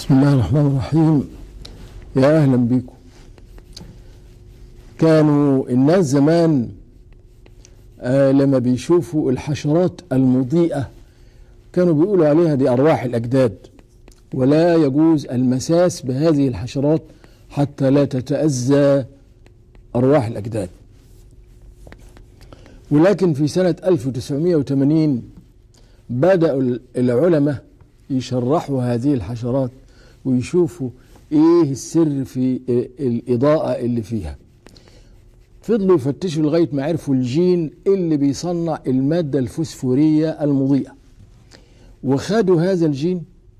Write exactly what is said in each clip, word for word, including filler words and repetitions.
بسم الله الرحمن الرحيم. يا أهلا بكم. كانوا الناس زمان آه لما بيشوفوا الحشرات المضيئة كانوا بيقولوا عليها دي أرواح الأجداد، ولا يجوز المساس بهذه الحشرات حتى لا تتأذى أرواح الأجداد. ولكن في سنة ألف وتسعمائة وثمانين بدأوا العلماء يشرحوا هذه الحشرات ويشوفوا ايه السر في الإضاءة اللي فيها. فضلوا يفتشوا لغاية ما عرفوا الجين اللي بيصنع المادة الفوسفورية المضيئة، وخدوا هذا الجين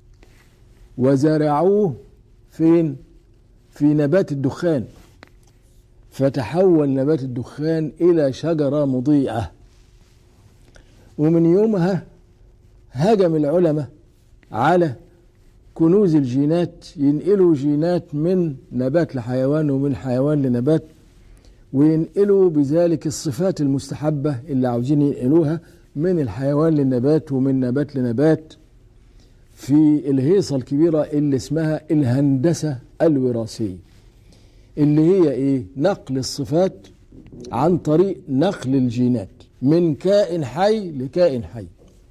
وزرعوه فين؟ في نبات الدخان، فتحول نبات الدخان إلى شجرة مضيئة. ومن يومها هجم العلماء على كنوز الجينات، ينقلوا جينات من نبات لحيوان ومن حيوان لنبات، وينقلوا بذلك الصفات المستحبة اللي عاوزين ينقلوها من الحيوان للنبات ومن نبات لنبات، في الهيصة الكبيرة اللي اسمها الهندسة الوراثية، اللي هي ايه؟ نقل الصفات عن طريق نقل الجينات من كائن حي لكائن حي.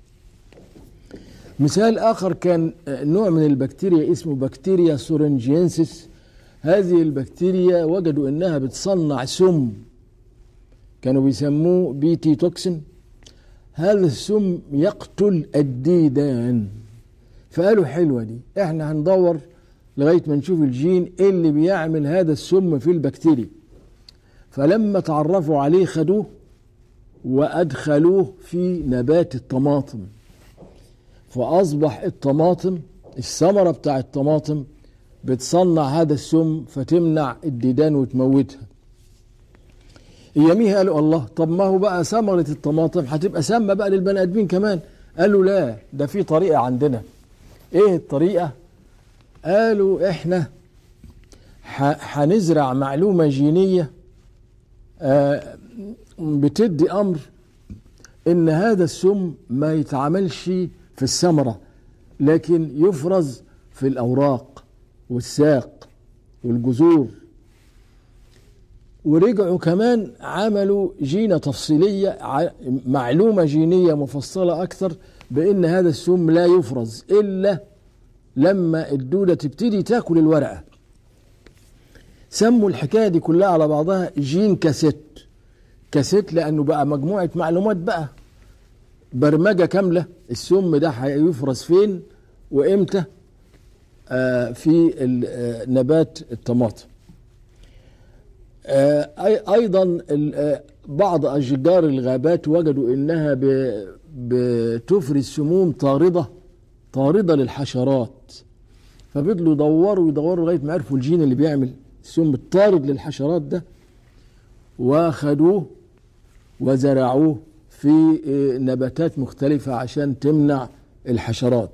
مثال آخر كان نوع من البكتيريا اسمه بكتيريا سورنجينسيس. هذه البكتيريا وجدوا أنها بتصنع سم كانوا بيسموه بيتي توكسين. هذا السم يقتل الديدان، فقالوا حلوة دي، احنا هندور لغاية ما نشوف الجين اللي بيعمل هذا السم في البكتيريا. فلما تعرفوا عليه خدوه وأدخلوه في نبات الطماطم، فأصبح الطماطم الثمرة بتاع الطماطم بتصنع هذا السم فتمنع الديدان وتموتها. اياميها قالوا الله، طب ما هو بقى ثمرة الطماطم هتبقى سامة بقى للبني آدمين كمان. قالوا لا، ده في طريقة عندنا. ايه الطريقة؟ قالوا احنا هنزرع معلومة جينية آه بتدي أمر إن هذا السم ما يتعملش في الثمرة، لكن يفرز في الأوراق والساق والجذور. ورجعوا كمان عملوا جينة تفصيلية، معلومة جينية مفصلة أكثر بأن هذا السم لا يفرز إلا لما الدودة تبتدي تاكل الورقة. سموا الحكاية دي كلها على بعضها جين كاسيت. كاسيت لأنه بقى مجموعة معلومات، بقى برمجة كاملة، السم ده هيفرز فين وإمتى آه في آه نبات الطماطم. آه أيضا بعض أشجار الغابات وجدوا إنها بتفرز سموم طاردة طاردة للحشرات، فبدلوا يدوروا يدوروا لغاية ما عرفوا الجين اللي بيعمل السم الطارد للحشرات ده، واخدوه وزرعوه في نباتات مختلفة عشان تمنع الحشرات.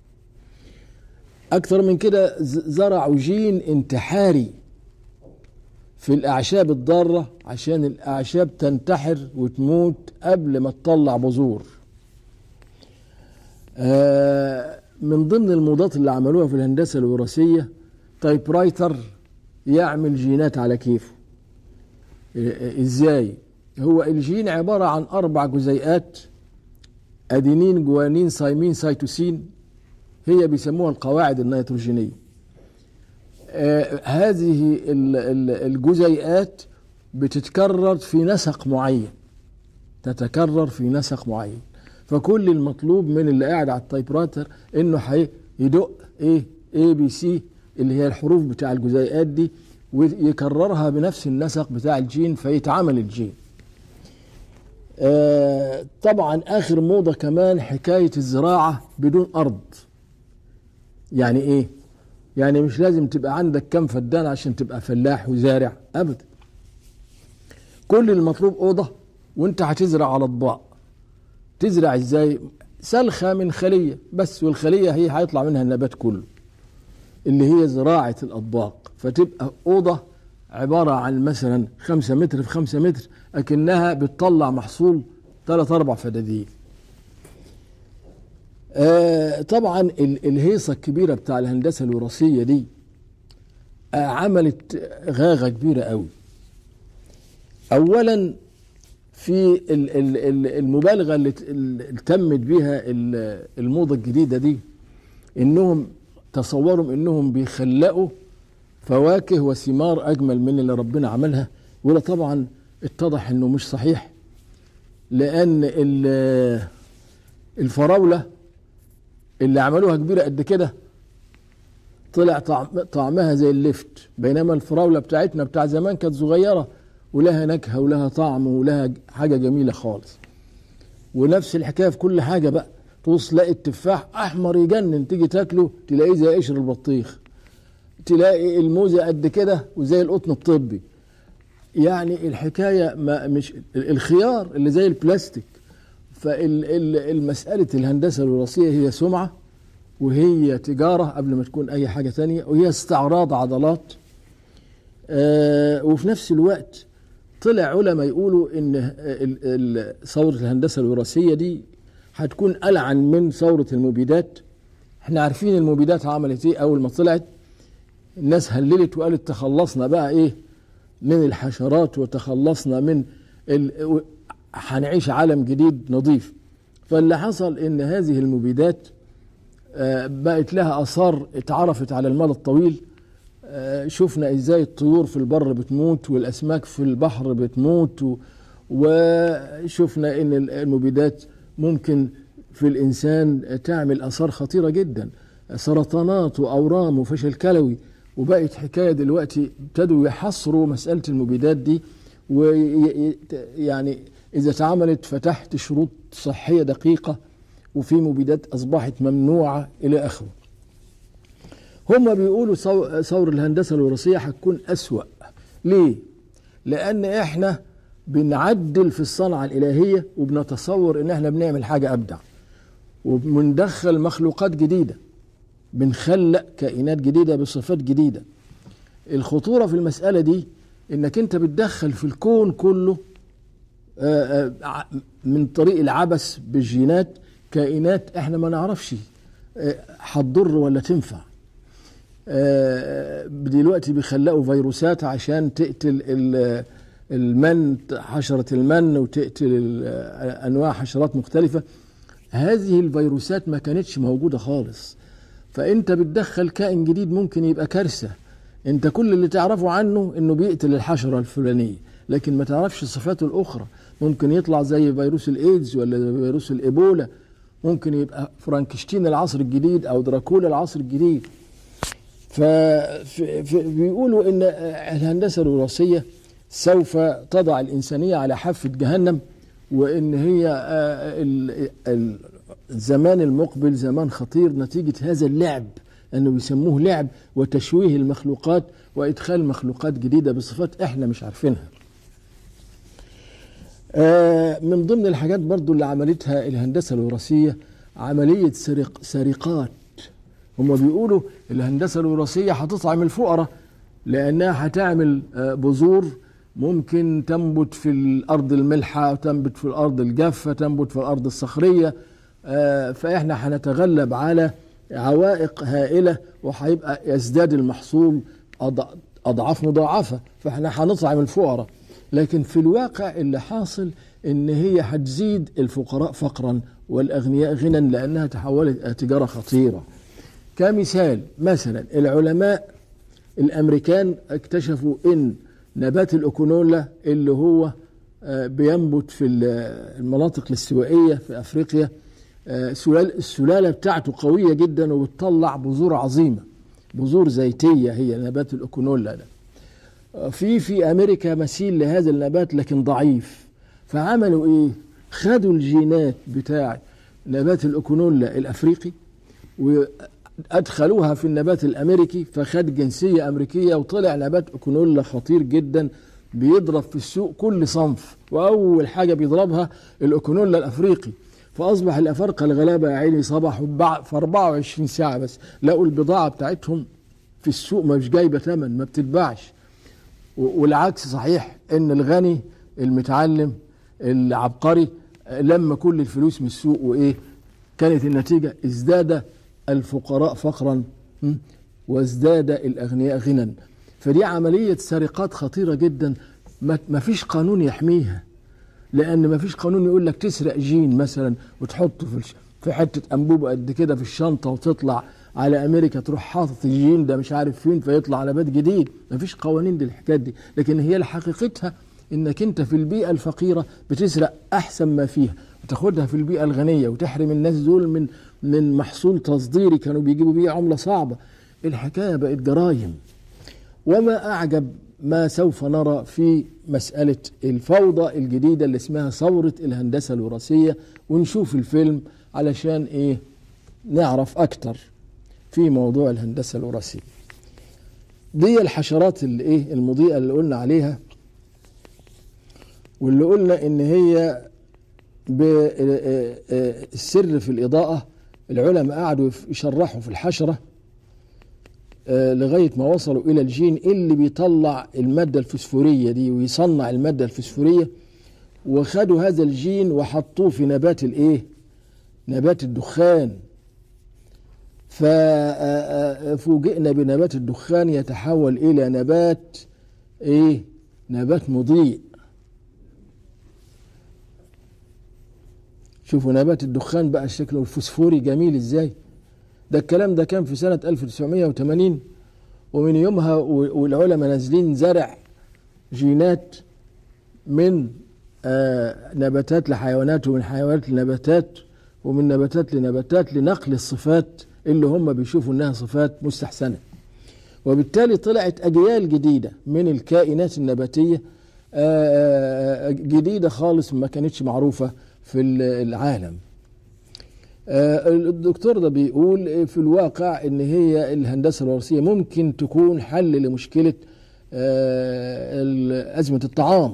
أكثر من كده زرعوا جين انتحاري في الأعشاب الضارة عشان الأعشاب تنتحر وتموت قبل ما تطلع بذور. من ضمن الموضات اللي عملوها في الهندسة الوراثية تايب رايتر يعمل جينات على كيفه. ازاي؟ هو الجين عبارة عن أربع جزيئات، أدينين جوانين سايمين سيتوسين، هي بيسموها القواعد النيتروجينية. آه هذه الجزيئات بتتكرر في نسق معين، تتكرر في نسق معين. فكل المطلوب من اللي قاعد على التايبرايتر انه هيدق ايه اي بي سي اللي هي الحروف بتاع الجزيئات دي ويكررها بنفس النسق بتاع الجين فيتعمل الجين. آه طبعا آخر موضة كمان حكاية الزراعة بدون أرض. يعني إيه؟ يعني مش لازم تبقى عندك كم فدان عشان تبقى فلاح وزارع أبدا. كل المطلوب أوضة وانت هتزرع على أطباق. تزرع إزاي؟ سلخة من خلية بس، والخلية هي هيطلع منها النبات كله، اللي هي زراعة الأطباق. فتبقى أوضة عبارة عن مثلا خمسة متر في خمسة متر، أكنها بتطلع محصول ثلاث أربع فدادين. آه طبعا الهيصة الكبيرة بتاع الهندسة الوراثية دي آه عملت غاغة كبيرة قوي. أولا في المبالغة اللي تمت بها الموضة الجديدة دي، إنهم تصوروا إنهم بيخلقوا فواكه وثمار أجمل من اللي ربنا عملها، ولا طبعا اتضح إنه مش صحيح، لأن الفراولة اللي عملوها كبيرة قد كده طلع طعم طعمها زي اللفت، بينما الفراولة بتاعتنا بتاع زمان كانت صغيرة ولها نكهة ولها طعم ولها حاجة جميلة خالص. ونفس الحكاية في كل حاجة بقى، توصل تلاقي التفاح أحمر يجنن، تيجي تاكله تلاقيه زي قشر البطيخ، تلاقي الموزة قد كده وزي القطن الطبي. يعني الحكاية ما مش الخيار اللي زي البلاستيك. فالمسألة الهندسة الوراثية هي سمعة وهي تجارة قبل ما تكون أي حاجة تانية، وهي استعراض عضلات. آه وفي نفس الوقت طلع علماء يقولوا إن ثورة الهندسة الوراثية دي هتكون ألعن من ثورة المبيدات. احنا عارفين المبيدات عملت ايه أول ما طلعت، الناس هللت وقالت تخلصنا بقى ايه من الحشرات وتخلصنا من ال... هنعيش عالم جديد نظيف. فاللي حصل ان هذه المبيدات بقت لها اثار اتعرفت على المدى الطويل. شفنا ازاي الطيور في البر بتموت والاسماك في البحر بتموت، وشفنا ان المبيدات ممكن في الانسان تعمل اثار خطيره جدا، سرطانات واورام وفشل كلوي. وبقت حكايه دلوقتي ابتدوا يحصروا مساله المبيدات دي، ويعني اذا اتعملت فتحت شروط صحيه دقيقه، وفي مبيدات اصبحت ممنوعه الى اخره. هم بيقولوا ثورة الهندسة الوراثية هتكون أسوأ. ليه؟ لأن إحنا بنعدل في الصنعة الإلهية وبنتصور إن إحنا بنعمل حاجة أبدع، وبندخل مخلوقات جديدة، بنخلق كائنات جديدة بصفات جديدة. الخطورة في المسألة دي إنك أنت بتدخل في الكون كله من طريق العبث بالجينات كائنات إحنا ما نعرفش هتضر ولا تنفع. دلوقتي بيخلقوا فيروسات عشان تقتل المن، حشرة المن، وتقتل أنواع حشرات مختلفة. هذه الفيروسات ما كانتش موجودة خالص. فأنت بتدخل كائن جديد ممكن يبقى كارثة. أنت كل اللي تعرفه عنه أنه بيقتل الحشرة الفلانية، لكن ما تعرفش صفاته الأخرى. ممكن يطلع زي فيروس الإيدز ولا فيروس الإيبولا، ممكن يبقى فرانكشتين العصر الجديد أو دراكولا العصر الجديد. فبيقولوا ان الهندسه الوراثيه سوف تضع الانسانيه على حافه جهنم، وان هي الزمان المقبل زمان خطير نتيجه هذا اللعب، انه بيسموه لعب وتشويه المخلوقات وادخال مخلوقات جديده بصفات احنا مش عارفينها. من ضمن الحاجات برضو اللي عملتها الهندسه الوراثيه عمليه سرق سرقات. هم بيقولوا الهندسة الوراثية هتطعم الفقراء، لأنها هتعمل بذور ممكن تنبت في الأرض الملحة، تنبت في الأرض الجافة، تنبت في الأرض الصخرية. فإحنا هنتغلب على عوائق هائلة، وهيبقى يزداد المحصول أضعاف مضاعفة، فإحنا هنطعم الفقراء. لكن في الواقع اللي حاصل إن هي هتزيد الفقراء فقرا والأغنياء غنى، لأنها تحولت تجارة خطيرة. كمثال مثلا العلماء الامريكان اكتشفوا ان نبات الاوكونولا اللي هو بينبت في المناطق الاستوائيه في افريقيا، السلاله بتاعته قويه جدا وبتطلع بذور عظيمه، بذور زيتيه هي نبات الاوكونولا ده. في في امريكا مثيل لهذا النبات لكن ضعيف، فعملوا ايه؟ خدوا الجينات بتاع نبات الاوكونولا الافريقي و أدخلوها في النبات الأمريكي، فخد جنسية أمريكية وطلع نبات أوكونولا خطير جدا بيضرب في السوق كل صنف، وأول حاجة بيضربها الأوكونولا الأفريقي. فأصبح الأفارقة الغلابة يا عيني صبحوا في أربعة وعشرين ساعة بس لقوا البضاعة بتاعتهم في السوق مش جايبة ثمن، ما بتتباعش. والعكس صحيح، إن الغني المتعلم العبقري لما كل الفلوس من السوق وإيه كانت النتيجة ازداد الفقراء فقرا وازداد الأغنياء غنى. فدي عملية سرقات خطيرة جدا، ما فيش قانون يحميها، لأن ما فيش قانون يقول لك تسرق جين مثلا وتحطه في في حتة أنبوبة قد كده في الشنطة وتطلع على أمريكا تروح حاطط الجين ده مش عارف فين فيطلع على بيت جديد. ما فيش قوانين للحكايات دي، لكن هي حقيقتها إنك أنت في البيئة الفقيرة بتسرق أحسن ما فيها وتاخدها في البيئة الغنية وتحرم الناس دول من من محصول تصديري كانوا بيجيبوا بيه عملة صعبة. الحكاية بقت جرايم. وما أعجب ما سوف نرى في مسألة الفوضى الجديدة اللي اسمها ثورة الهندسة الوراثية، ونشوف الفيلم علشان إيه نعرف أكتر في موضوع الهندسة الوراثية. دي الحشرات اللي إيه المضيئة اللي قلنا عليها، واللي قلنا إن هي بالسر في الإضاءة. العلماء قعدوا يشرحوا في الحشرة لغاية ما وصلوا إلى الجين اللي بيطلع المادة الفسفورية دي ويصنع المادة الفسفورية، وخدوا هذا الجين وحطوه في نبات الإيه؟ نبات الدخان. ففوجئنا بنبات الدخان يتحول إلى نبات إيه؟ نبات مضيء. شوفوا نبات الدخان بقى شكله الفسفوري جميل إزاي. ده الكلام ده كان في سنة ألف وتسعمائة وثمانين، ومن يومها والعلماء نازلين زرع جينات من آه نباتات لحيوانات ومن حيوانات لنباتات ومن نباتات لنباتات لنقل الصفات اللي هم بيشوفوا انها صفات مستحسنة. وبالتالي طلعت أجيال جديدة من الكائنات النباتية آه جديدة خالص ما كانتش معروفة في العالم. الدكتور ده بيقول في الواقع ان هي الهندسة الوراثية ممكن تكون حل لمشكلة أزمة الطعام.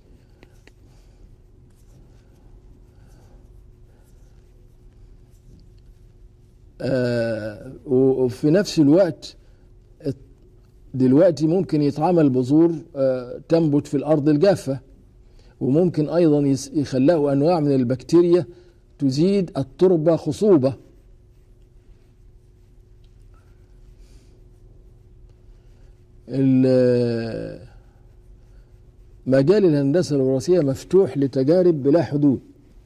وفي نفس الوقت دلوقتي ممكن يتعمل بذور تنبت في الأرض الجافة، وممكن أيضا يخلقوا أنواع من البكتيريا تزيد التربة خصوبة. مجال الهندسة الوراثية مفتوح لتجارب بلا حدود.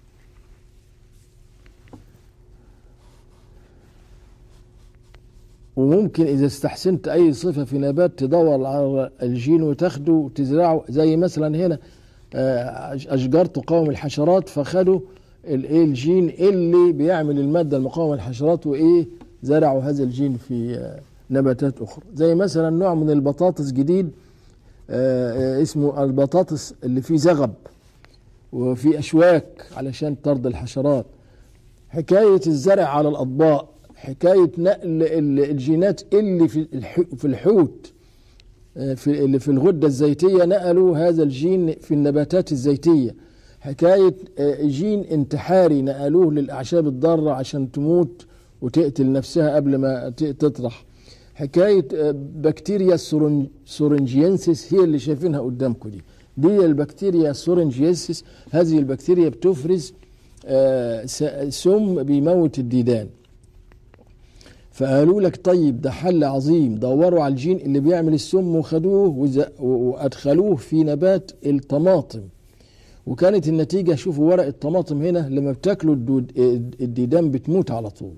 وممكن إذا استحسنت أي صفة في نبات تدور على الجين وتاخده وتزرعه، زي مثلا هنا أشجار تقاوم الحشرات، فخدوا الايه الجين اللي بيعمل المادة المقاومة للحشرات وإيه زرعوا هذا الجين في نباتات أخرى. زي مثلا نوع من البطاطس جديد اسمه البطاطس اللي فيه زغب وفي أشواك علشان طرد الحشرات. حكاية الزرع على الأطباق، حكاية نقل الجينات اللي في الحوت في اللي في الغدة الزيتية، نقلوا هذا الجين في النباتات الزيتية. حكاية جين انتحاري نقلوه للأعشاب الضارة عشان تموت وتقتل نفسها قبل ما تطرح. حكاية بكتيريا سورنجينسيس هي اللي شايفينها قدامكم دي دي البكتيريا سورنجينسيس. هذه البكتيريا بتفرز سم بيموت الديدان. فقالوا لك طيب ده حل عظيم، دوروا على الجين اللي بيعمل السم وخدوه وأدخلوه في نبات الطماطم، وكانت النتيجة شوفوا ورق الطماطم هنا لما بتاكلوا الديدان بتموت على طول.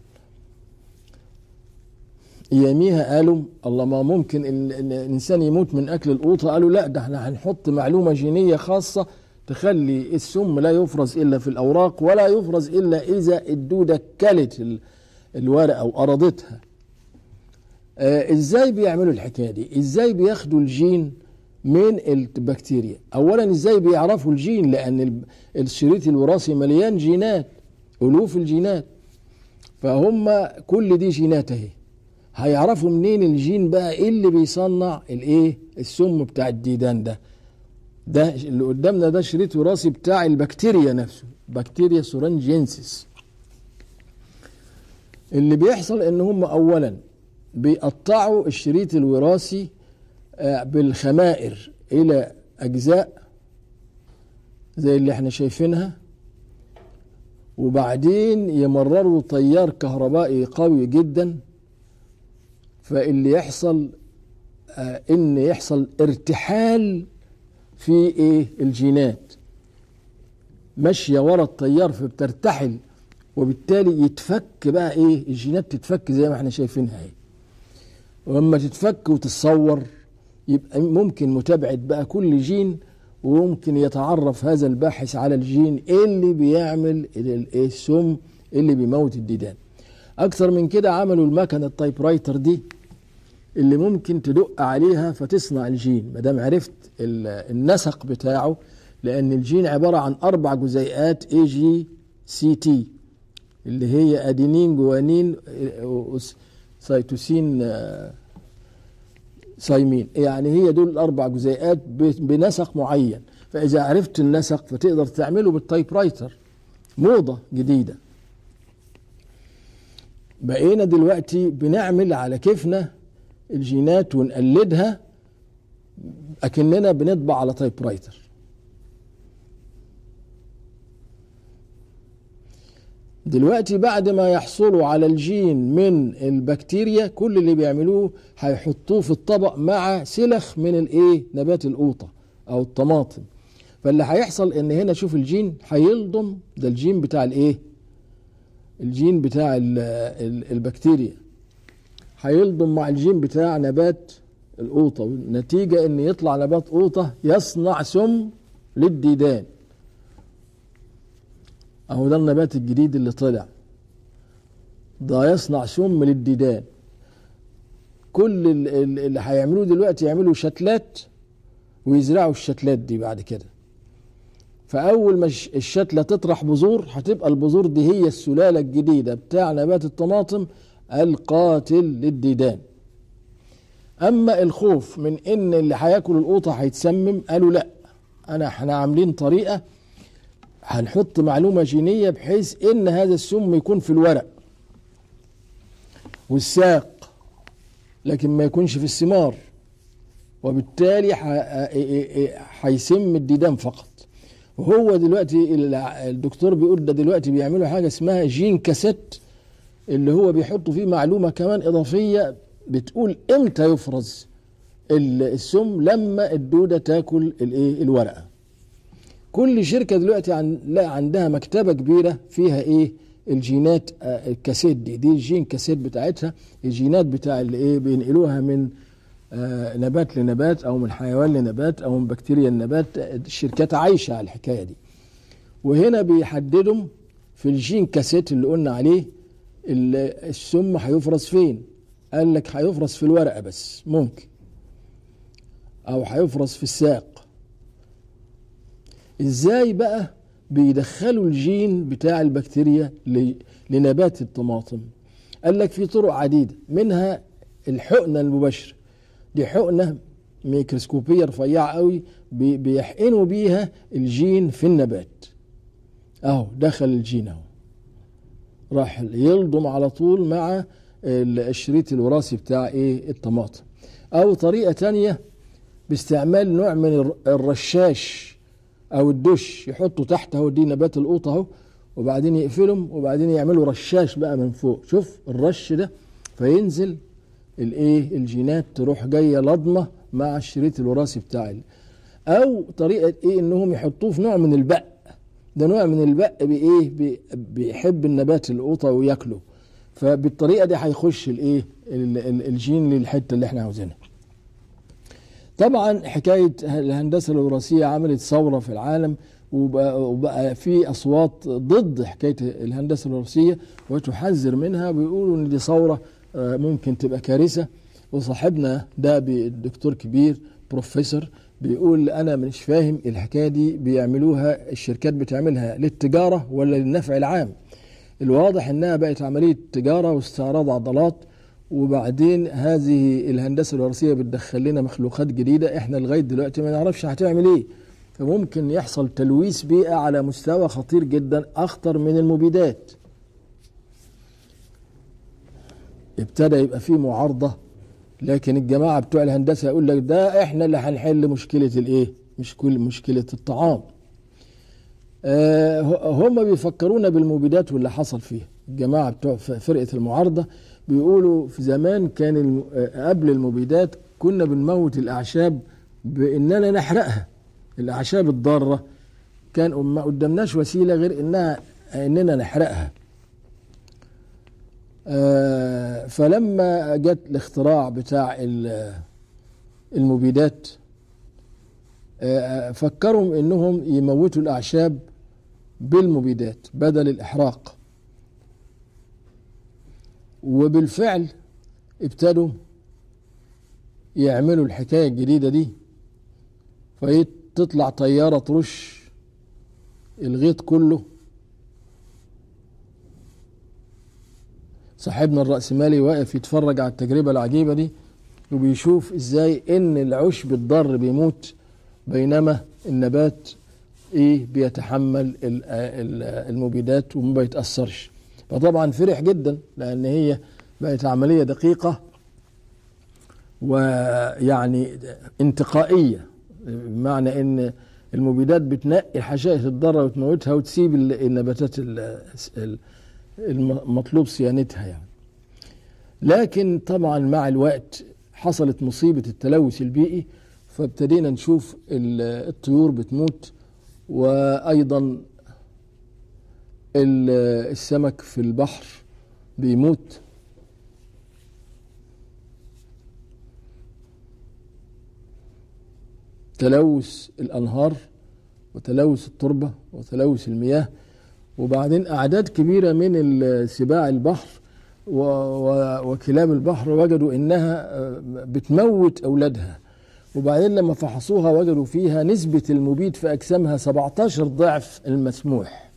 اياميها قالوا الله ما ممكن الإنسان يموت من أكل القوطة، قالوا لا ده احنا هنحط معلومة جينية خاصة تخلي السم لا يفرز إلا في الأوراق ولا يفرز إلا إذا الدودة كلت الورقة أو أرضتها. آه إزاي بيعملوا الحكاية دي؟ إزاي بياخدوا الجين من البكتيريا؟ أولا إزاي بيعرفوا الجين؟ لأن الشريط الوراثي مليان جينات، ألوف الجينات، فهم كل دي جينات اهي. هيعرفوا منين الجين بقى إيه اللي بيصنع الإيه السم بتاع الديدان ده؟ ده اللي قدامنا ده شريط وراثي بتاع البكتيريا نفسه، بكتيريا سورنجينسيس. اللي بيحصل ان هم اولا بيقطعوا الشريط الوراثي بالخمائر الى اجزاء زي اللي احنا شايفينها، وبعدين يمرروا تيار كهربائي قوي جدا، فاللي يحصل آه ان يحصل ارتحال في ايه الجينات ماشيه ورا التيار، فبترتحل، وبالتالي يتفك بقى ايه الجينات، تتفك زي ما احنا شايفينها اهي. ولما تتفك وتتصور يبقى ممكن متابعه بقى كل جين، وممكن يتعرف هذا الباحث على الجين اللي بيعمل السم اللي بيموت الديدان. اكثر من كده عملوا المكنه التايب رايتر دي اللي ممكن تدق عليها فتصنع الجين، ما دام عرفت النسق بتاعه، لان الجين عباره عن اربع جزيئات اي جي سي تي اللي هي ادينين جوانين سيتوسين ثايمين، يعني هي دول الاربع جزيئات بنسق معين. فاذا عرفت النسق فتقدر تعمله بالتايب رايتر. موضه جديده. بقينا دلوقتي بنعمل على كيفنا الجينات ونقلدها اكننا بنطبع على تايب رايتر. دلوقتي بعد ما يحصلوا على الجين من البكتيريا، كل اللي بيعملوه هيحطوه في الطبق مع سلخ من الايه نبات القوطه او الطماطم. فاللي هيحصل ان هنا شوف الجين هيلضم، ده الجين بتاع الايه الجين بتاع البكتيريا هيلضم مع الجين بتاع نبات القوطه، والنتيجه ان يطلع نبات قوطه يصنع سم للديدان. اهو ده النبات الجديد اللي طلع ده يصنع سم للديدان. كل اللي هيعملوه دلوقتي يعملوا شتلات ويزرعوا الشتلات دي بعد كده. فاول ما الشتله تطرح بذور هتبقى البذور دي هي السلاله الجديده بتاع نبات الطماطم القاتل للديدان. اما الخوف من ان اللي هياكل القوطه هيتسمم، قالوا لا، انا احنا عاملين طريقه هنحط معلومة جينية بحيث ان هذا السم يكون في الورق والساق لكن ما يكونش في الثمار، وبالتالي هيسم الديدان فقط. وهو دلوقتي الدكتور بيقول ده دلوقتي بيعملوا حاجة اسمها جين كاسيت، اللي هو بيحطوا فيه معلومة كمان اضافية بتقول امتى يفرز السم، لما الدودة تاكل الايه الورقة. كل شركة دلوقتي عن لا عندها مكتبة كبيرة فيها ايه الجينات آه الكاسيت دي دي الجين كاسيت بتاعتها، الجينات بتاع اللي ايه بينقلوها من آه نبات لنبات او من حيوان لنبات او من بكتيريا لنبات. الشركات عايشة على الحكاية دي. وهنا بيحددوا في الجين كاسيت اللي قلنا عليه السم هيفرز فين. قال لك هيفرز في الورقة بس ممكن، او هيفرز في الساق. ازاي بقى بيدخلوا الجين بتاع البكتيريا لنبات الطماطم؟ قال لك في طرق عديدة، منها الحقنة المباشرة. دي حقنة ميكروسكوبية رفيعة قوي بيحقنوا بيها الجين في النبات. اهو دخل الجين اهو راح يلضم على طول مع الشريط الوراثي بتاع ايه الطماطم. او طريقة تانية باستعمال نوع من الرشاش او الدش، يحطوا تحته دي نبات القوطه اهو، وبعدين يقفلهم وبعدين يعملوا رشاش بقى من فوق. شوف الرش ده، فينزل الايه الجينات تروح جايه لضمه مع الشريط الوراثي بتاعي. او طريقه ايه انهم يحطوه في نوع من البق. ده نوع من البق بايه بيحب النبات القوطه وياكله، فبالطريقه دي هيخش الايه الجين للحته اللي احنا عاوزينها. طبعا حكاية الهندسة الوراثية عملت ثورة في العالم، وبقى في أصوات ضد حكاية الهندسة الوراثية وتحذر منها، بيقولوا إن دي ثورة ممكن تبقى كارثة. وصاحبنا ده الدكتور كبير بروفيسور بيقول أنا مش فاهم الحكاية دي بيعملوها الشركات بتعملها للتجارة ولا للنفع العام. الواضح إنها بقت عملية تجارة واستعراض عضلات، وبعدين هذه الهندسة الوراثية بتدخل لنا مخلوقات جديدة احنا لغاية دلوقتي ما نعرفش هتعمل ايه. فممكن يحصل تلويث بيئة على مستوى خطير جدا، اخطر من المبيدات. ابتدى يبقى فيه معارضة، لكن الجماعة بتوع الهندسة يقول لك ده احنا اللي هنحل مشكلة الايه مش كل مشكلة الطعام. آه هم بيفكرونا بالمبيدات واللي حصل فيها. الجماعة بتوع فرقة المعارضة بيقولوا في زمان كان الم... قبل المبيدات كنا بنموت الأعشاب بإننا نحرقها، الأعشاب الضارة كان ما قدامناش وسيلة غير إنها إننا نحرقها. آه فلما جت الاختراع بتاع المبيدات آه فكروا إنهم يموتوا الأعشاب بالمبيدات بدل الإحراق، وبالفعل ابتدوا يعملوا الحكاية الجديدة دي، فتطلع طيارة ترش الغيط كله. صاحبنا الرأسمالي واقف يتفرج على التجربة العجيبة دي وبيشوف ازاي ان العشب الضار بيموت بينما النبات ايه بيتحمل المبيدات وما بيتأثرش. فطبعا فرح جدا لان هي بقت عملية دقيقة ويعني انتقائية، بمعنى ان المبيدات بتنقي الحشائش الضارة وتموتها وتسيب النباتات المطلوب صيانتها يعني. لكن طبعا مع الوقت حصلت مصيبة التلوث البيئي، فابتدينا نشوف الطيور بتموت، وأيضا السمك في البحر بيموت. تلوث الأنهار وتلوث التربة وتلوث المياه، وبعدين أعداد كبيرة من سباع البحر وكلاب البحر وجدوا إنها بتموت أولادها، وبعدين لما فحصوها وجدوا فيها نسبة المبيد في أجسامها سبعتاشر ضعف المسموح.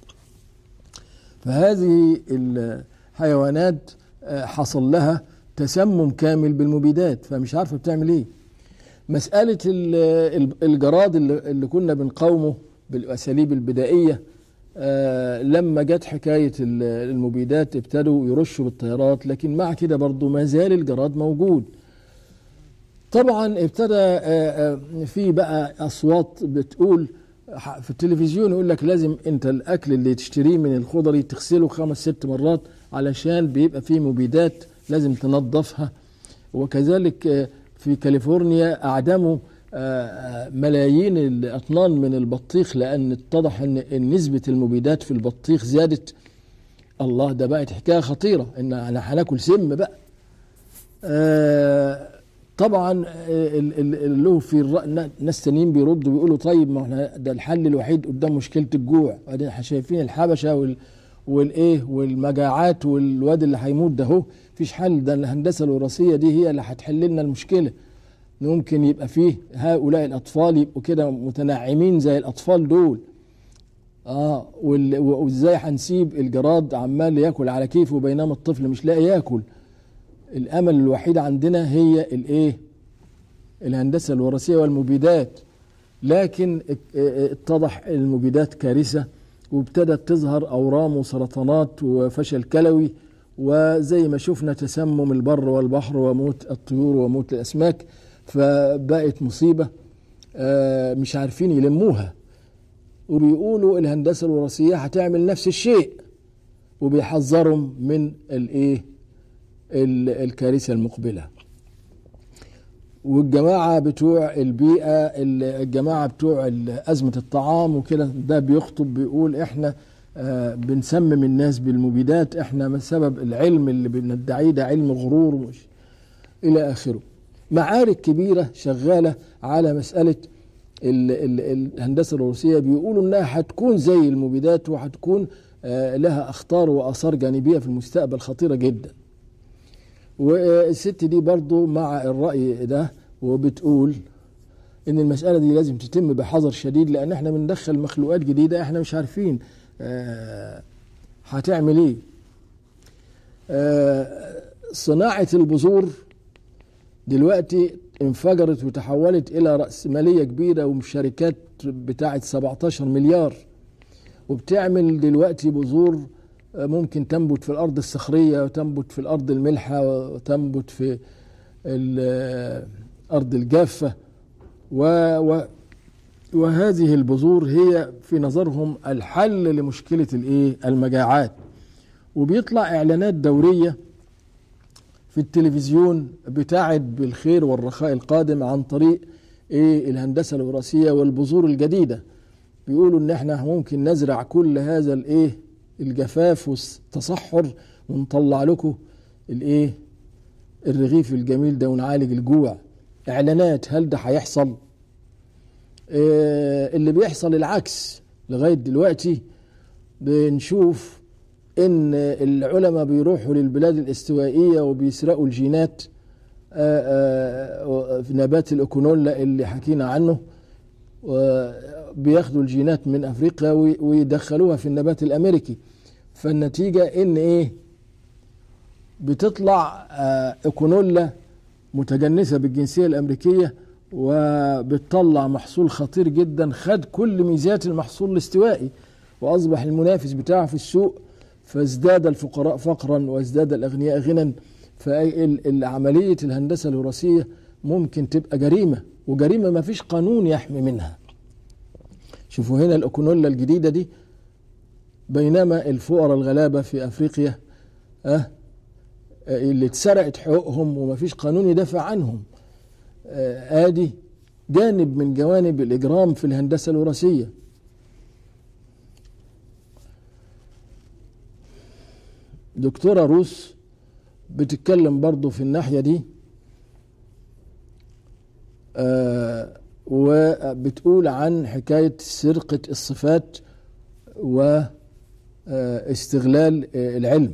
فهذه الحيوانات حصل لها تسمم كامل بالمبيدات، فمش عارفة بتعمل إيه. مسألة الجراد اللي كنا بنقاومه بالأساليب البدائية، آه لما جت حكاية المبيدات ابتدوا يرشوا بالطيارات، لكن مع كده برضو ما زال الجراد موجود. طبعا ابتدى آه آه في بقى أصوات بتقول في التلفزيون، يقول لك لازم انت الأكل اللي تشتريه من الخضري تغسله خمس ست مرات علشان بيبقى فيه مبيدات لازم تنظفها. وكذلك آه في كاليفورنيا أعدموا ملايين الأطنان من البطيخ لأن اتضح أن نسبة المبيدات في البطيخ زادت. الله، ده بقت حكاية خطيرة، إن أنا هناكل سم بقى. آه طبعا اللي في ناس تانيين بيردوا بيقولوا طيب ما احنا ده الحل الوحيد قدام مشكلة الجوع، بعدين احنا شايفين الحبشة وال والايه والمجاعات والواد اللي هيموت ده اهو، مفيش حل. ده الهندسة الوراثية دي هي اللي هتحل لنا المشكلة. ممكن يبقى فيه هؤلاء الأطفال يبقوا كده متنعمين زي الأطفال دول. اه وازاي هنسيب الجراد عمال ياكل على كيفه بينما الطفل مش لاقي ياكل؟ الأمل الوحيد عندنا هي الايه؟ الهندسة الوراثية والمبيدات. لكن اتضح المبيدات كارثة، وابتدت تظهر أورام وسرطانات وفشل كلوي، وزي ما شفنا تسمم البر والبحر وموت الطيور وموت الأسماك. فبقت مصيبة مش عارفين يلموها، وبيقولوا الهندسة الوراثية هتعمل نفس الشيء، وبيحذرهم من الايه الكارثة المقبلة. والجماعة بتوع البيئة، الجماعة بتوع أزمة الطعام وكده، ده بيخطب بيقول احنا بنسمم الناس بالمبيدات، احنا من سبب العلم اللي بندعيه ده علم غرور ومش الى اخره. معارك كبيرة شغالة على مسألة ال ال الهندسة الوراثية، بيقولوا انها هتكون زي المبيدات وهتكون لها اخطار واثار جانبية في المستقبل خطيرة جدا. والست دي برضو مع الرأي ده، وبتقول ان المسألة دي لازم تتم بحذر شديد، لان احنا بندخل مخلوقات جديدة احنا مش عارفين آه هتعمل ايه. آه صناعة البذور دلوقتي انفجرت وتحولت الى رأسمالية كبيرة وشركات بتاعت سبعتاشر مليار، وبتعمل دلوقتي بذور ممكن تنبت في الأرض الصخرية وتنبت في الأرض الملحة وتنبت في الأرض الجافة، و وهذه البذور هي في نظرهم الحل لمشكلة الايه المجاعات. وبيطلع اعلانات دورية في التلفزيون بتاعد بالخير والرخاء القادم عن طريق ايه الهندسة الوراثية والبذور الجديدة. بيقولوا ان احنا ممكن نزرع كل هذا الايه الجفاف والتصحر ونطلع لكم الايه الرغيف الجميل ده ونعالج الجوع. اعلانات. هل ده هيحصل؟ إيه اللي بيحصل العكس. لغاية دلوقتي بنشوف ان العلماء بيروحوا للبلاد الاستوائية وبيسرقوا الجينات في نبات الاوكونولا اللي حكينا عنه، بياخدوا الجينات من افريقيا ويدخلوها في النبات الامريكي. فالنتيجة ان ايه بتطلع اوكونولا متجنسة بالجنسية الامريكية وبتطلع محصول خطير جدا، خد كل ميزات المحصول الاستوائي واصبح المنافس بتاعه في السوق، فازداد الفقراء فقرا وازداد الاغنياء غنى. فعملية الهندسة الوراثية ممكن تبقى جريمة، وجريمة ما فيش قانون يحمي منها. شوفوا هنا الاوكونولا الجديدة دي، بينما الفقراء الغلابة في افريقيا أه اللي اتسرقت حقوقهم وما فيش قانون يدافع عنهم. آه ادي جانب من جوانب الاجرام في الهندسة الوراثية. دكتورة روس بتتكلم برضو في الناحية دي، آه وبتقول عن حكاية سرقة الصفات واستغلال آه العلم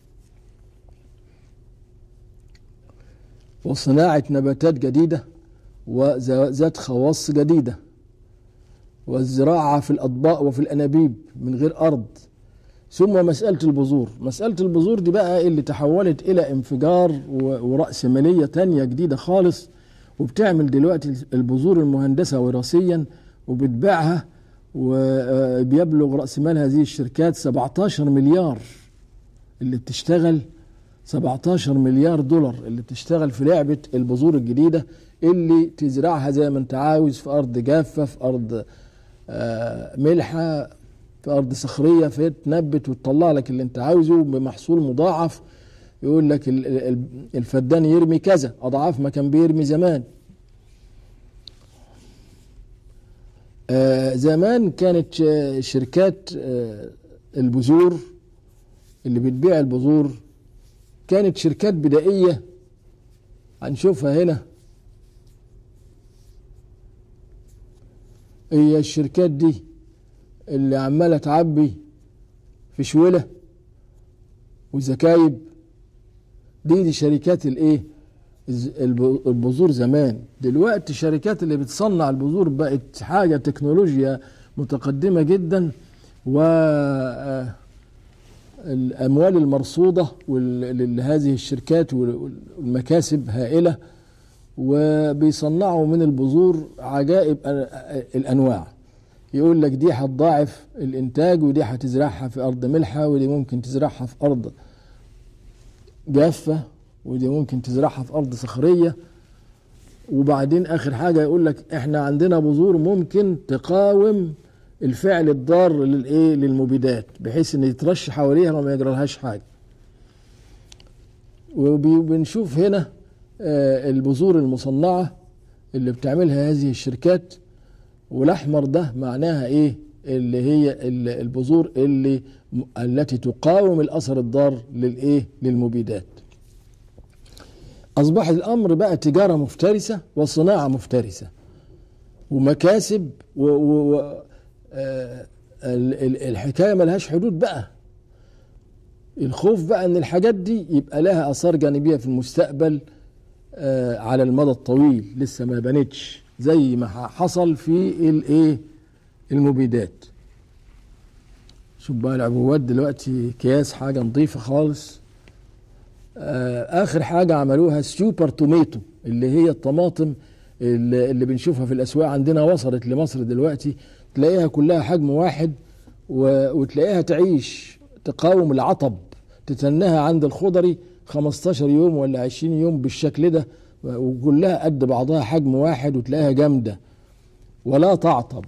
وصناعة نباتات جديدة وذات خواص جديدة والزراعة في الأطباق وفي الأنابيب من غير أرض. ثم مسألة البذور. مسألة البذور دي بقى اللي تحولت إلى انفجار ورأسمالية تانية جديدة خالص، وبتعمل دلوقتي البذور المهندسة وراثيا وبتبيعها، وبيبلغ رأس مال هذه الشركات سبعتاشر مليار اللي بتشتغل، سبعتاشر مليار دولار اللي بتشتغل في لعبة البذور الجديدة اللي تزرعها زي ما انت عاوز في أرض جافة، في أرض ملحة، في أرض صخرية، فتنبت وتطلع لك اللي انت عاوزه بمحصول مضاعف. يقول لك الفدان يرمي كذا أضعاف ما كان بيرمي زمان. زمان كانت شركات البذور اللي بتبيع البذور كانت شركات بدائية. هنشوفها هنا، هي الشركات دي اللي عمالة تعبي في شولة وزكايب، دي دي شركات الايه البذور زمان. دلوقتي الشركات اللي بتصنع البذور بقت حاجة تكنولوجيا متقدمة جدا، والأموال المرصودة لهذه الشركات والمكاسب هائلة، وبيصنعوا من البذور عجائب الأنواع. يقول لك دي هتضاعف الإنتاج، ودي هتزرعها في أرض ملحة، ودي ممكن تزرعها في أرض جافة، ودي ممكن تزرعها في أرض صخرية. وبعدين آخر حاجة يقول لك إحنا عندنا بذور ممكن تقاوم الفعل الضار للإيه للمبيدات، بحيث إن يترش حواليها وما يجرالهاش حاجة. وبنشوف هنا البذور المصنعة اللي بتعملها هذه الشركات، والأحمر ده معناها إيه؟ اللي هي البذور اللي التي تقاوم الأثر الضار للإيه للمبيدات. أصبح الأمر بقى تجارة مفترسة وصناعة مفترسة ومكاسب، و, و, و آه الحكاية ملهاش حدود بقى. الخوف بقى ان الحاجات دي يبقى لها آثار جانبية في المستقبل آه على المدى الطويل لسه ما بنتش، زي ما حصل في الايه المبيدات. شوف بقى العبوات دلوقتي اكياس حاجة نظيفة خالص. آه آخر حاجة عملوها سوبر توميتو، اللي هي الطماطم اللي, اللي بنشوفها في الأسواق عندنا، وصلت لمصر دلوقتي، تلاقيها كلها حجم واحد، وتلاقيها تعيش تقاوم العطب، تتنها عند الخضري خمستاشر يوم ولا عشرين يوم بالشكل ده، وكلها قد بعضها حجم واحد، وتلاقيها جامدة. ولا تعطب.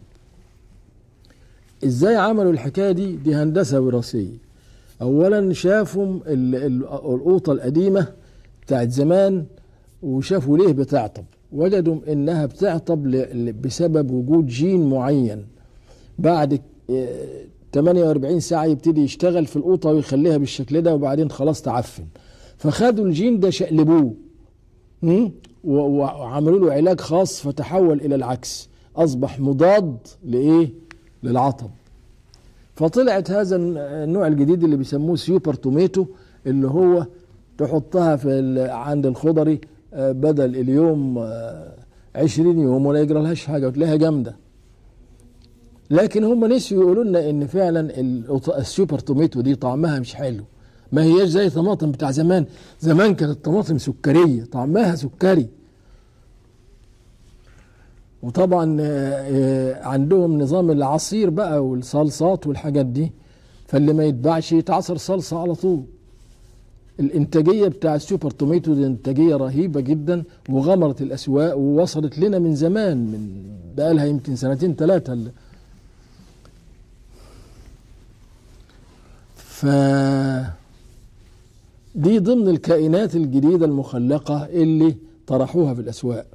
ازاي عملوا الحكاية دي؟ دي هندسة وراثية. اولا شافوا القوطة القديمة بتاعت زمان وشافوا ليه بتعطب، وجدوا انها بتعطب بسبب وجود جين معين بعد ثمانية وأربعين ساعة يبتدي يشتغل في القوطة ويخليها بالشكل ده، وبعدين خلاص تعفن. فخدوا الجين ده شقلبوه وعملوا له علاج خاص، فتحول الى العكس، اصبح مضاد لايه؟ للعطب. فطلعت هذا النوع الجديد اللي بيسموه سوبر توميتو، اللي هو تحطها في عند الخضري بدل اليوم عشرين يوم ولا يجرى لهاش حاجه وتلاقيها جامده. لكن هم نسوا يقولوا لنا ان فعلا السوبر توميتو دي طعمها مش حلو، ما هياش زي طماطم بتاع زمان. زمان كانت الطماطم سكريه، طعمها سكري. وطبعا عندهم نظام العصير بقى والصلصات والحاجات دي، فاللي ما يتباعش يتعصر صلصه على طول. الانتاجيه بتاع السوبر توميتو دي انتاجيه رهيبه جدا، وغمرت الاسواق ووصلت لنا من زمان، من بقى لها يمكن سنتين ثلاثه. ف دي ضمن الكائنات الجديده المخلقه اللي طرحوها في الاسواق.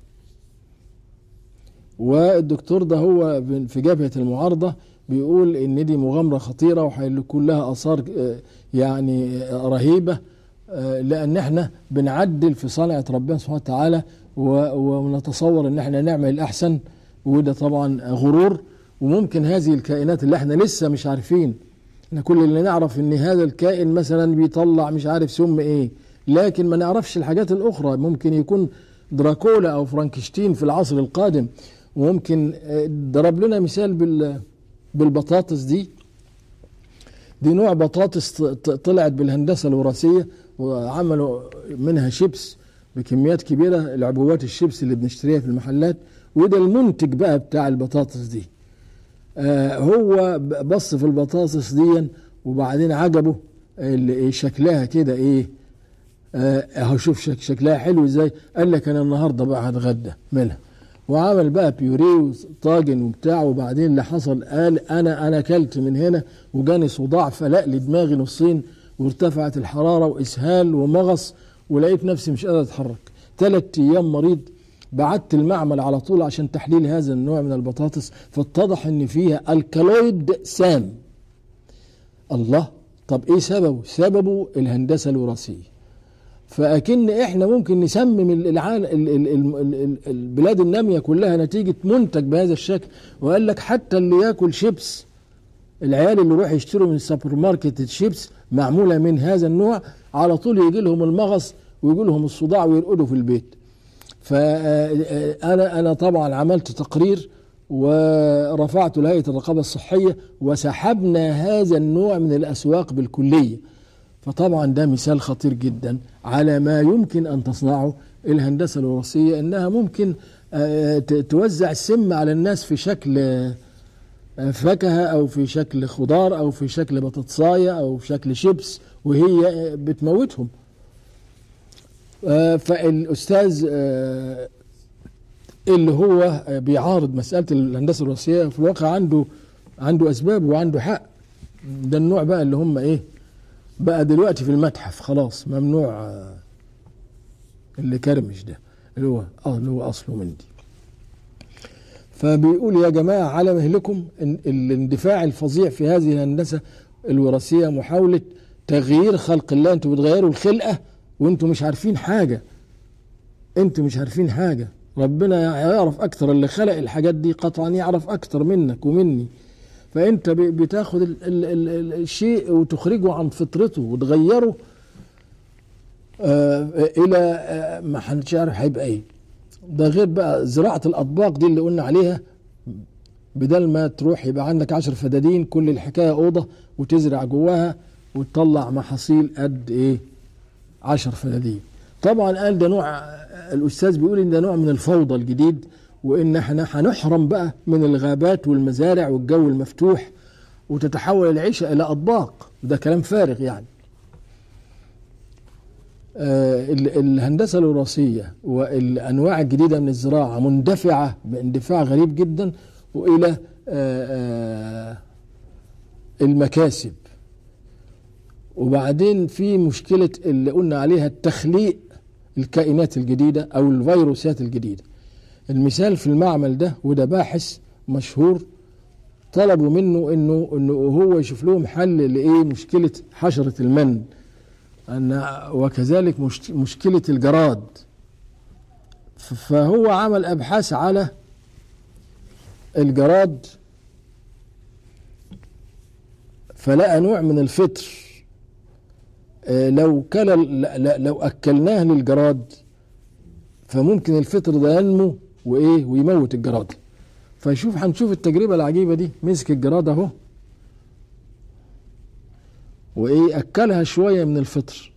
والدكتور ده هو في جبهه المعارضه بيقول ان دي مغامره خطيره وهيكون لها اثار يعني رهيبه، لان احنا بنعدل في صنعه ربنا سبحانه وتعالى ونتصور ان احنا نعمل الاحسن، وده طبعا غرور. وممكن هذه الكائنات اللي احنا لسه مش عارفين، احنا كل اللي نعرف ان هذا الكائن مثلا بيطلع مش عارف سم ايه، لكن ما نعرفش الحاجات الاخرى. ممكن يكون دراكولا او فرانكشتين في العصر القادم. وممكن ضرب لنا مثال بال بالبطاطس دي. دي نوع بطاطس طلعت بالهندسة الوراثية، وعملوا منها شيبس بكميات كبيرة، العبوات الشيبس اللي بنشتريها في المحلات. وده المنتج بقى بتاع البطاطس دي. آه هو بص في البطاطس دي وبعدين عجبه شكلها كده ايه، اهو شوف شك شكلها حلو ازاي. قال لك انا النهارده بقى هتغدى منها، وعمل بقى بيوريه وطاجن وبتاع. وبعدين اللي حصل قال انا انا اكلت من هنا وجاني صداع فلق لي دماغي نصين، وارتفعت الحراره واسهال ومغص، ولقيت نفسي مش قادر اتحرك. ثلاث ايام مريض. بعت المعمل على طول عشان تحليل هذا النوع من البطاطس، فاتضح ان فيها الكالويد سام. الله، طب ايه سببه؟ سببه الهندسه الوراثيه. فأكن احنا ممكن نسمم العالم البلاد النامية كلها نتيجة منتج بهذا الشكل. وقال لك حتى اللي ياكل شيبس، العيال اللي يروح يشتروا من السوبر ماركت الشيبس معمولة من هذا النوع، على طول يجي لهم المغص ويجي لهم الصداع ويرقدوا في البيت. فأنا أنا طبعا عملت تقرير ورفعت لهيئة الرقابة الصحية، وسحبنا هذا النوع من الأسواق بالكلية. فطبعا ده مثال خطير جدا على ما يمكن أن تصنعه الهندسة الوراثية، إنها ممكن توزع السم على الناس في شكل فاكهة أو في شكل خضار أو في شكل بطاطساية أو في شكل شيبس، وهي بتموتهم. فالأستاذ اللي هو بيعارض مسألة الهندسة الوراثية في الواقع عنده عنده أسباب وعنده حق. ده النوع بقى اللي هم إيه بقى دلوقتي في المتحف خلاص ممنوع، اللي كرمش ده اللي هو اه اللي هو اصله من دي. فبيقول يا جماعه على مهلكم، إن الاندفاع الفظيع في هذه الهندسه الوراثيه محاوله تغيير خلق الله. انتوا بتغيروا الخلقه وانتوا مش عارفين حاجه، انتوا مش عارفين حاجه. ربنا يعرف اكتر، اللي خلق الحاجات دي قطعا يعرف اكتر منك ومني. فانت بتاخد ال ال ال الشيء وتخرجه عن فطرته وتغيره آه الى آه ما حدش عارف هيبقى ايه. ده غير بقى زراعه الاطباق دي اللي قلنا عليها، بدل ما تروح يبقى عندك عشر فدادين كل الحكايه اوضه وتزرع جواها وتطلع محاصيل قد ايه عشر فدادين. طبعا قال ده نوع، الاستاذ بيقول ان ده نوع من الفوضى الجديد، وإن احنا هنحرم بقى من الغابات والمزارع والجو المفتوح، وتتحول العيشة إلى أطباق. ده كلام فارغ يعني. آه الهندسة الوراثية والأنواع الجديدة من الزراعة مندفعة باندفاع غريب جدا، وإلى المكاسب. وبعدين في مشكلة اللي قلنا عليها التخليق الكائنات الجديدة أو الفيروسات الجديدة. المثال في المعمل ده، وده باحث مشهور طلبوا منه انه انه هو يشوف لهم حل لايه مشكله حشره المن، ان وكذلك مشكله الجراد. فهو عمل ابحاث على الجراد، فلقى نوع من الفطر لو كل لو اكلناه للجراد فممكن الفطر ده ينمو وايه ويموت الجراد. فشوف هنشوف التجربة العجيبة دي. مسك الجراد اهو وايه اكلها شوية من الفطر،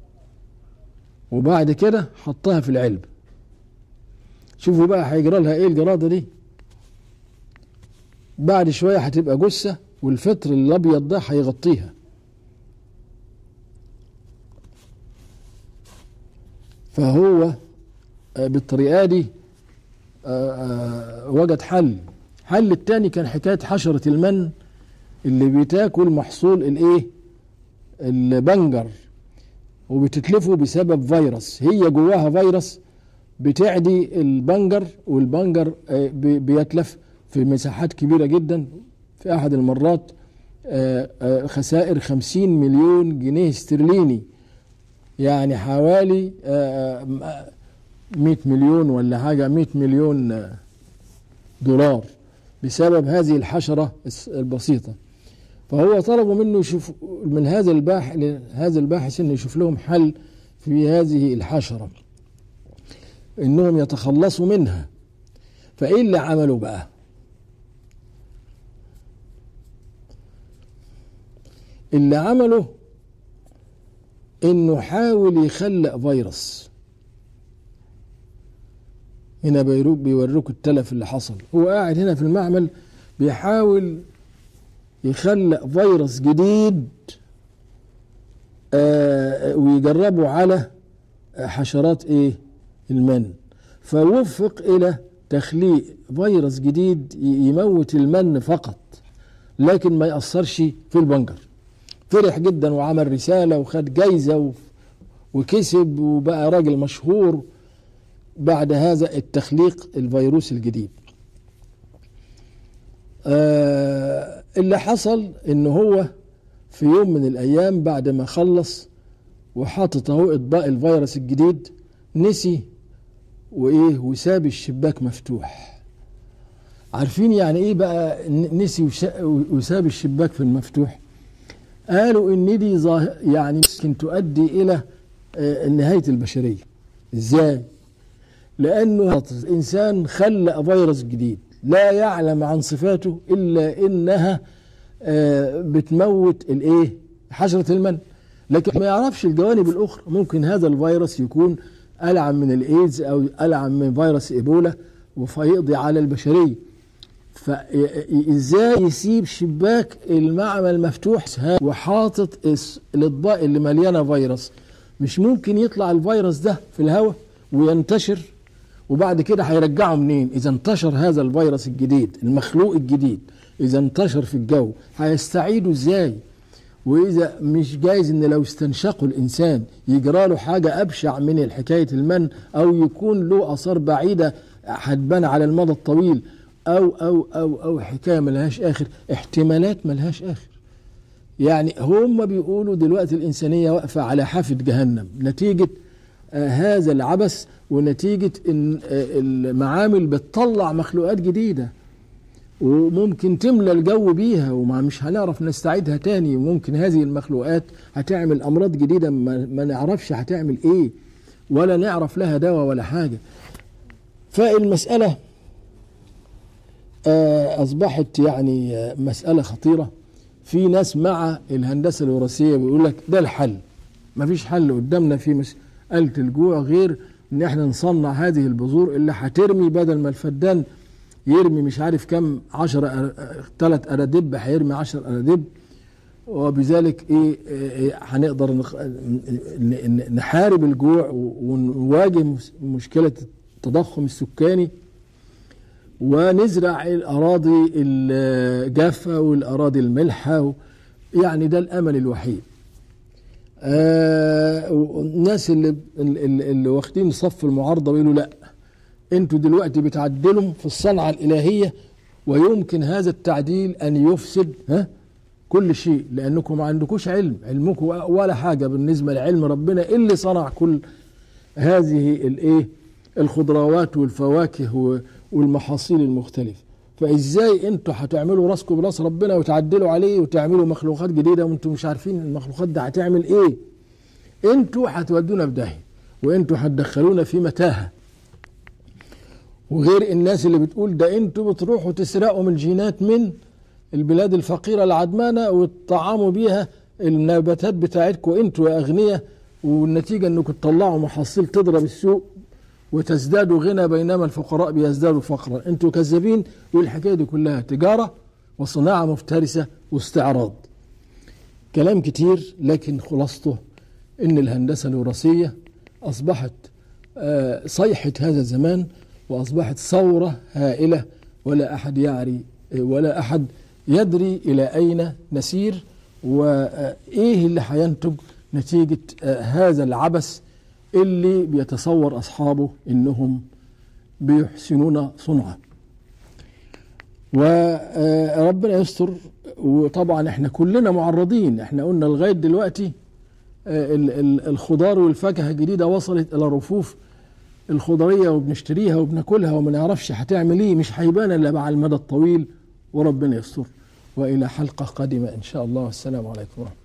وبعد كده حطها في العلب. شوفوا بقى هيجرى لها ايه الجرادة دي. بعد شوية هتبقى جثة والفطر الابيض ده هيغطيها. فهو بالطريقة دي وجد حل. حل التاني كان حكاية حشرة المن اللي بتاكل محصول الايه البنجر وبتتلفه بسبب فيروس. هي جواها فيروس بتعدي البنجر، والبنجر بيتلف في مساحات كبيرة جدا. في احد المرات خسائر خمسين مليون جنيه استرليني، يعني حوالي مئة مليون ولا حاجة، مئة مليون دولار بسبب هذه الحشرة البسيطة. فهو طلبوا منه يشوف من هذا الباحث هذا الباحث انه يشوف لهم حل في هذه الحشرة انهم يتخلصوا منها. فايه اللي عملوا بقى؟ اللي عمله انه حاول يخلق فيروس. هنا بيوروك التلف اللي حصل. هو قاعد هنا في المعمل بيحاول يخلق فيروس جديد آه ويجربه على حشرات ايه المن. فوفق الى تخليق فيروس جديد يموت المن فقط، لكن ما يأثرش في البنجر. فرح جدا وعمل رسالة وخد جايزة وكسب وبقى راجل مشهور بعد هذا التخليق الفيروس الجديد. آه اللي حصل انه هو في يوم من الايام بعد ما خلص وحاطط اهو اطباق الفيروس الجديد نسي وايه وساب الشباك مفتوح. عارفين يعني ايه بقى نسي وساب الشباك في المفتوح؟ قالوا ان دي يعني ممكن تؤدي الى آه نهاية البشرية. ازاي؟ لأنه الإنسان خلق فيروس جديد لا يعلم عن صفاته إلا إنها بتموت الإيه حشرة المن، لكن ما يعرفش الجوانب الأخرى. ممكن هذا الفيروس يكون ألعن من الإيدز أو ألعن من فيروس إيبولا وفيقضي على البشرية. فإزاي يسيب شباك المعمل مفتوح وحاطط الأطباق اللي مليانة فيروس؟ مش ممكن يطلع الفيروس ده في الهواء وينتشر، وبعد كده هيرجعه منين؟ إذا انتشر هذا الفيروس الجديد المخلوق الجديد، إذا انتشر في الجو هيستعيده إزاي؟ وإذا مش جايز إن لو استنشقه الإنسان يجرى له حاجة أبشع من الحكاية المن، أو يكون له آثار بعيدة هتبان على المدى الطويل، أو أو أو أو حكاية ملهاش آخر، احتمالات ملهاش آخر. يعني هم بيقولوا دلوقتي الإنسانية واقفة على حافة جهنم نتيجة آه هذا العبث، ونتيجة إن آه المعامل بتطلع مخلوقات جديدة وممكن تملى الجو بيها وما مش هنعرف نستعيدها تاني. وممكن هذه المخلوقات هتعمل أمراض جديدة ما, ما نعرفش هتعمل إيه، ولا نعرف لها دواء ولا حاجة. فالمسألة آه أصبحت يعني آه مسألة خطيرة. في ناس مع الهندسة الوراثية بيقول لك ده الحل، ما فيش حل قدامنا في مسألة الجوع غير ان احنا نصنع هذه البذور اللي هترمي، بدل ما الفدان يرمي مش عارف كم عشر ثلاث أرادب هيرمي عشر أرادب. وبذلك ايه, إيه هنقدر نحارب الجوع ونواجه مشكلة التضخم السكاني. ونزرع الأراضي الجافة والأراضي الملحة، يعني ده الأمل الوحيد. آه الناس اللي, اللي, اللي واخدين صف المعارضة بيقولوا لا، انتوا دلوقتي بتعدلوا في الصنعة الإلهية، ويمكن هذا التعديل أن يفسد ها كل شيء، لأنكم ما عندكوش علم، علمكم ولا حاجة بالنسبة لعلم ربنا اللي صنع كل هذه الايه الخضروات والفواكه والمحاصيل المختلفة. فإزاي انتوا هتعملوا راسكم براس ربنا وتعدلوا عليه وتعملوا مخلوقات جديدة وانتوا مش عارفين المخلوقات دي هتعمل ايه؟ انتوا هتودونا في داهية، وانتوا هتدخلونا في متاهة. وغير الناس اللي بتقول ده انتوا بتروحوا تسرقوا من الجينات من البلاد الفقيرة العدمانة وتطعموا بيها النباتات بتاعتكم انتوا يا أغنياء، والنتيجة انكم تطلعوا محاصيل تضرب السوق وتزدادوا غنى بينما الفقراء بيزدادوا فقرا. انتوا كذابين، والحكاية دي كلها تجارة وصناعة مفترسة واستعراض. كلام كتير، لكن خلاصته ان الهندسة الوراثية أصبحت صيحة هذا الزمان، وأصبحت ثورة هائلة، ولا أحد يعري ولا أحد يدري إلى أين نسير، وإيه اللي هينتج نتيجة هذا العبث اللي بيتصور أصحابه إنهم بيحسنون صنعا. وربنا يستر. وطبعا احنا كلنا معرضين، احنا قلنا لغاية دلوقتي الخضار والفاكهة الجديدة وصلت إلى رفوف الخضرية وبنشتريها وبناكلها وما نعرفش هتعمل ايه، مش هيبان الا على المدى الطويل، وربنا يستر. والى حلقة قادمة ان شاء الله، والسلام عليكم ورحمة الله.